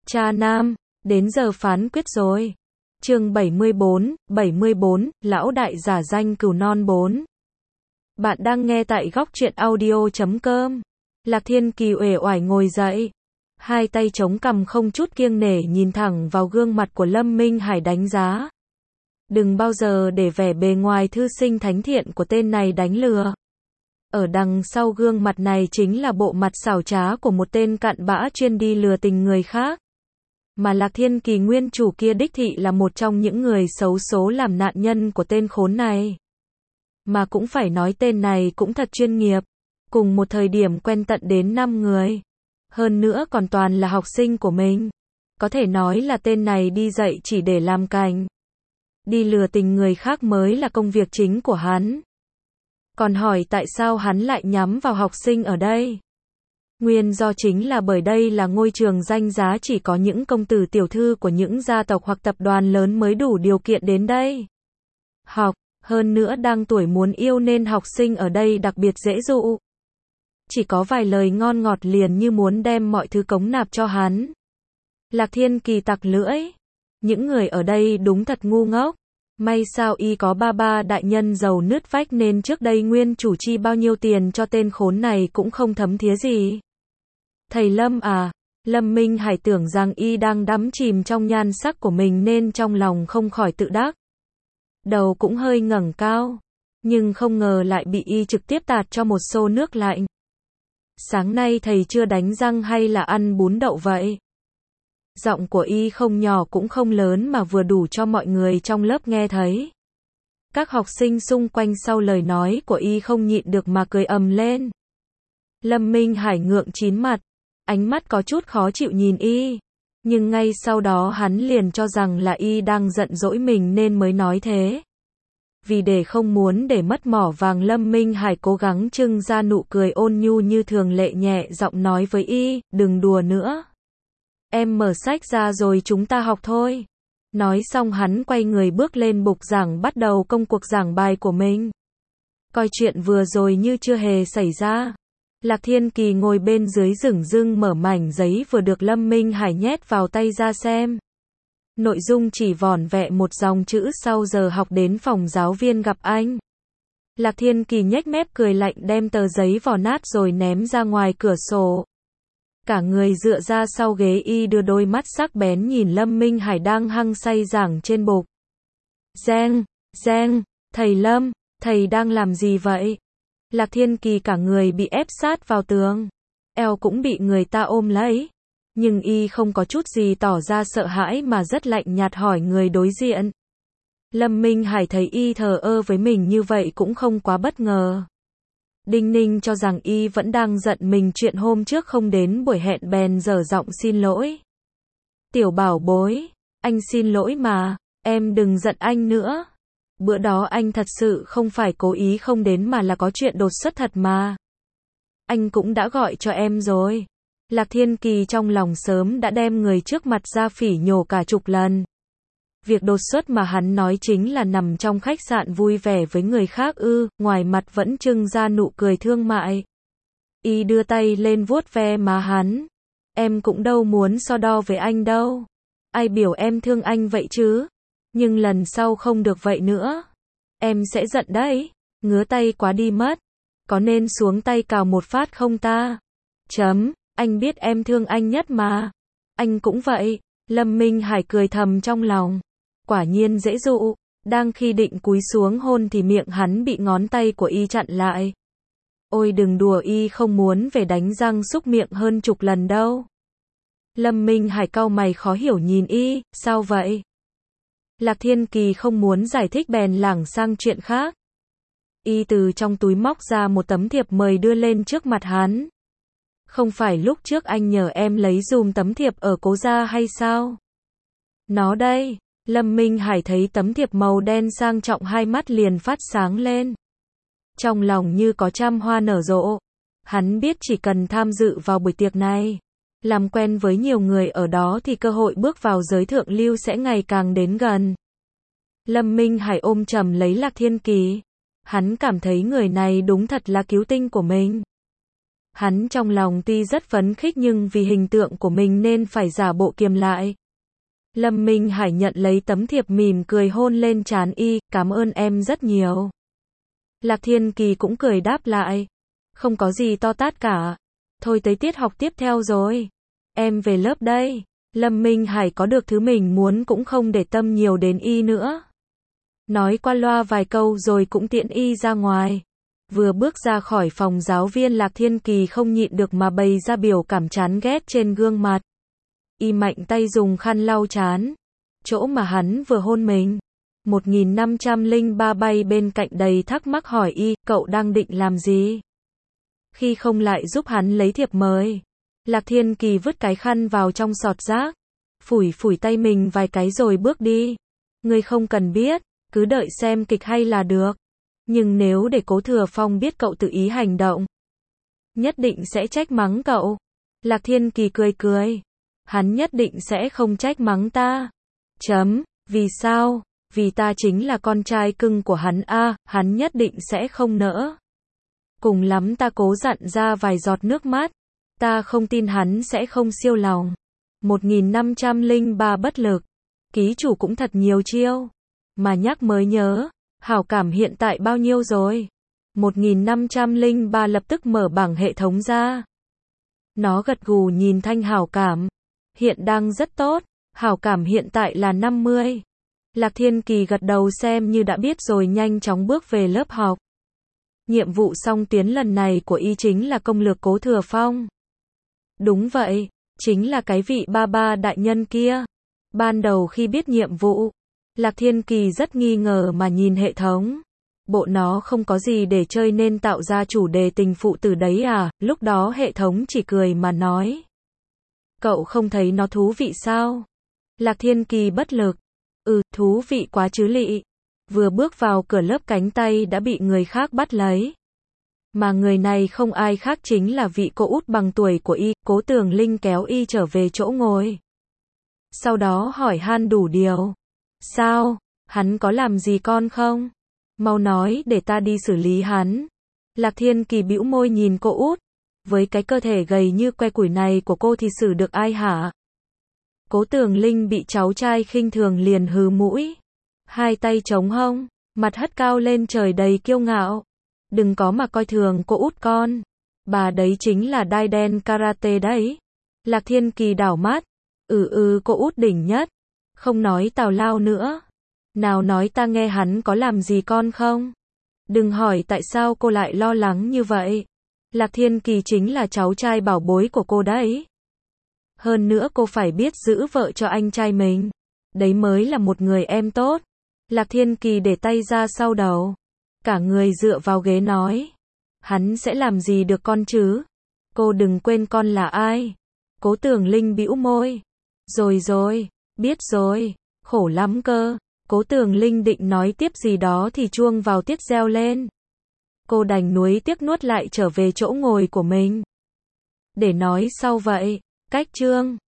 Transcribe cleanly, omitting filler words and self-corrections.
Cha nam, đến giờ phán quyết rồi. Chương 74, lão đại giả danh cừu non 4. Bạn đang nghe tại góc truyện audio.com. Lạc Thiên Kỳ uể oải ngồi dậy, hai tay chống cằm không chút kiêng nể nhìn thẳng vào gương mặt của Lâm Minh Hải đánh giá. Đừng bao giờ để vẻ bề ngoài thư sinh thánh thiện của tên này đánh lừa. Ở đằng sau gương mặt này chính là bộ mặt xảo trá của một tên cặn bã chuyên đi lừa tình người khác. Mà Lạc Thiên Kỳ nguyên chủ kia đích thị là một trong những người xấu số làm nạn nhân của tên khốn này. Mà cũng phải nói tên này cũng thật chuyên nghiệp. Cùng một thời điểm quen tận đến 5 người. Hơn nữa còn toàn là học sinh của mình. Có thể nói là tên này đi dạy chỉ để làm cành. Đi lừa tình người khác mới là công việc chính của hắn. Còn hỏi tại sao hắn lại nhắm vào học sinh ở đây? Nguyên do chính là bởi đây là ngôi trường danh giá chỉ có những công tử tiểu thư của những gia tộc hoặc tập đoàn lớn mới đủ điều kiện đến đây học, hơn nữa đang tuổi muốn yêu nên học sinh ở đây đặc biệt dễ dụ. Chỉ có vài lời ngon ngọt liền như muốn đem mọi thứ cống nạp cho hắn. Lạc Thiên Kỳ tặc lưỡi. Những người ở đây đúng thật ngu ngốc. May sao y có ba đại nhân giàu nứt vách nên trước đây nguyên chủ chi bao nhiêu tiền cho tên khốn này cũng không thấm thía gì. Thầy Lâm à, Lâm Minh Hải tưởng rằng y đang đắm chìm trong nhan sắc của mình nên trong lòng không khỏi tự đắc. Đầu cũng hơi ngẩng cao, nhưng không ngờ lại bị y trực tiếp tạt cho một xô nước lạnh. Sáng nay thầy chưa đánh răng hay là ăn bún đậu vậy? Giọng của y không nhỏ cũng không lớn mà vừa đủ cho mọi người trong lớp nghe thấy. Các học sinh xung quanh sau lời nói của y không nhịn được mà cười ầm lên. Lâm Minh Hải ngượng chín mặt, ánh mắt có chút khó chịu nhìn y, nhưng ngay sau đó hắn liền cho rằng là y đang giận dỗi mình nên mới nói thế. Vì để không muốn để mất mỏ vàng, Lâm Minh Hải cố gắng trưng ra nụ cười ôn nhu như thường lệ, nhẹ giọng nói với y, đừng đùa nữa. Em mở sách ra rồi chúng ta học thôi. Nói xong hắn quay người bước lên bục giảng bắt đầu công cuộc giảng bài của mình. Coi chuyện vừa rồi như chưa hề xảy ra. Lạc Thiên Kỳ ngồi bên dưới dửng dưng mở mảnh giấy vừa được Lâm Minh Hải nhét vào tay ra xem. Nội dung chỉ vỏn vẹn một dòng chữ: sau giờ học đến phòng giáo viên gặp anh. Lạc Thiên Kỳ nhếch mép cười lạnh đem tờ giấy vò nát rồi ném ra ngoài cửa sổ. Cả người dựa ra sau ghế, y đưa đôi mắt sắc bén nhìn Lâm Minh Hải đang hăng say giảng trên bục. Giang, thầy Lâm, thầy đang làm gì vậy? Lạc Thiên Kỳ cả người bị ép sát vào tường, eo cũng bị người ta ôm lấy. Nhưng y không có chút gì tỏ ra sợ hãi mà rất lạnh nhạt hỏi người đối diện. Lâm Minh Hải thấy y thờ ơ với mình như vậy cũng không quá bất ngờ. Đinh ninh cho rằng y vẫn đang giận mình chuyện hôm trước không đến buổi hẹn bèn dở giọng xin lỗi. Tiểu bảo bối, anh xin lỗi mà, em đừng giận anh nữa. Bữa đó anh thật sự không phải cố ý không đến mà là có chuyện đột xuất thật mà. Anh cũng đã gọi cho em rồi. Lạc Thiên Kỳ trong lòng sớm đã đem người trước mặt ra phỉ nhổ cả chục lần. Việc đột xuất mà hắn nói chính là nằm trong khách sạn vui vẻ với người khác ư, ngoài mặt vẫn trưng ra nụ cười thương mại. Y đưa tay lên vuốt ve má hắn. Em cũng đâu muốn so đo với anh đâu. Ai biểu em thương anh vậy chứ? Nhưng lần sau không được vậy nữa. Em sẽ giận đấy. Ngứa tay quá đi mất. Có nên xuống tay cào một phát không ta? Anh biết em thương anh nhất mà. Anh cũng vậy. Lâm Minh Hải cười thầm trong lòng. Quả nhiên dễ dụ. Đang khi định cúi xuống hôn thì miệng hắn bị ngón tay của y chặn lại. Ôi đừng đùa, y không muốn về đánh răng xúc miệng hơn chục lần đâu. Lâm Minh Hải cau mày khó hiểu nhìn y, sao vậy? Lạc Thiên Kỳ không muốn giải thích bèn lảng sang chuyện khác. Y từ trong túi móc ra một tấm thiệp mời đưa lên trước mặt hắn. Không phải lúc trước anh nhờ em lấy dùm tấm thiệp ở Cố gia hay sao? Nó đây. Lâm Minh Hải thấy tấm thiệp màu đen sang trọng, hai mắt liền phát sáng lên. Trong lòng như có trăm hoa nở rộ. Hắn biết chỉ cần tham dự vào buổi tiệc này, làm quen với nhiều người ở đó thì cơ hội bước vào giới thượng lưu sẽ ngày càng đến gần. Lâm Minh Hải ôm chầm lấy Lạc Thiên Kỳ. Hắn cảm thấy người này đúng thật là cứu tinh của mình. Hắn trong lòng tuy rất phấn khích nhưng vì hình tượng của mình nên phải giả bộ kiềm lại. Lâm Minh Hải nhận lấy tấm thiệp mỉm cười hôn lên trán y, cảm ơn em rất nhiều. Lạc Thiên Kỳ cũng cười đáp lại. Không có gì to tát cả. Thôi tới tiết học tiếp theo rồi. Em về lớp đây. Lâm Minh Hải có được thứ mình muốn cũng không để tâm nhiều đến y nữa. Nói qua loa vài câu rồi cũng tiễn y ra ngoài. Vừa bước ra khỏi phòng giáo viên Lạc Thiên Kỳ không nhịn được mà bày ra biểu cảm chán ghét trên gương mặt. Y mạnh tay dùng khăn lau trán. Chỗ mà hắn vừa hôn mình. 1503 bay bên cạnh đầy thắc mắc hỏi y, cậu đang định làm gì? Khi không lại giúp hắn lấy thiệp mời. Lạc Thiên Kỳ vứt cái khăn vào trong sọt rác. Phủi phủi tay mình vài cái rồi bước đi. Ngươi không cần biết, cứ đợi xem kịch hay là được. Nhưng nếu để Cố Thừa Phong biết cậu tự ý hành động, nhất định sẽ trách mắng cậu. Lạc Thiên Kỳ cười cười. Hắn nhất định sẽ không trách mắng ta. Vì sao? Vì ta chính là con trai cưng của hắn a, hắn nhất định sẽ không nỡ. Cùng lắm ta cố dặn ra vài giọt nước mắt. Ta không tin hắn sẽ không siêu lòng. 1503 bất lực. Ký chủ cũng thật nhiều chiêu. Mà nhắc mới nhớ, hảo cảm hiện tại bao nhiêu rồi? 1503 lập tức mở bảng hệ thống ra. Nó gật gù nhìn thanh hảo cảm. Hiện đang rất tốt, hảo cảm hiện tại là 50. Lạc Thiên Kỳ gật đầu xem như đã biết rồi nhanh chóng bước về lớp học. Nhiệm vụ song tuyến lần này của y chính là công lược Cố Thừa Phong. Đúng vậy, chính là cái vị ba ba đại nhân kia. Ban đầu khi biết nhiệm vụ, Lạc Thiên Kỳ rất nghi ngờ mà nhìn hệ thống. Bộ nó không có gì để chơi nên tạo ra chủ đề tình phụ tử đấy à, lúc đó hệ thống chỉ cười mà nói. Cậu không thấy nó thú vị sao? Lạc Thiên Kỳ bất lực. Thú vị quá chứ lị. Vừa bước vào cửa lớp cánh tay đã bị người khác bắt lấy. Mà người này không ai khác chính là vị cô út bằng tuổi của y, Cố Tường Linh kéo y trở về chỗ ngồi. Sau đó hỏi han đủ điều. Sao? Hắn có làm gì con không? Mau nói để ta đi xử lý hắn. Lạc Thiên Kỳ bĩu môi nhìn cô út. Với cái cơ thể gầy như que củi này của cô thì xử được ai hả? Cố Tường Linh bị cháu trai khinh thường liền hừ mũi. Hai tay chống hông, mặt hất cao lên trời đầy kiêu ngạo. Đừng có mà coi thường cô út con. Bà đấy chính là đai đen karate đấy. Lạc Thiên Kỳ đảo mắt. Cô út đỉnh nhất. Không nói tào lao nữa. Nào nói ta nghe hắn có làm gì con không? Đừng hỏi tại sao cô lại lo lắng như vậy. Lạc Thiên Kỳ chính là cháu trai bảo bối của cô đấy. Hơn nữa cô phải biết giữ vợ cho anh trai mình. Đấy mới là một người em tốt. Lạc Thiên Kỳ để tay ra sau đầu. Cả người dựa vào ghế nói. Hắn sẽ làm gì được con chứ? Cô đừng quên con là ai. Cố Tường Linh bĩu môi. Rồi, biết rồi. Khổ lắm cơ. Cố Tường Linh định nói tiếp gì đó thì chuông vào tiết reo lên. Cô đành nuối tiếc nuốt lại trở về chỗ ngồi của mình. Để nói sau vậy. Cách chương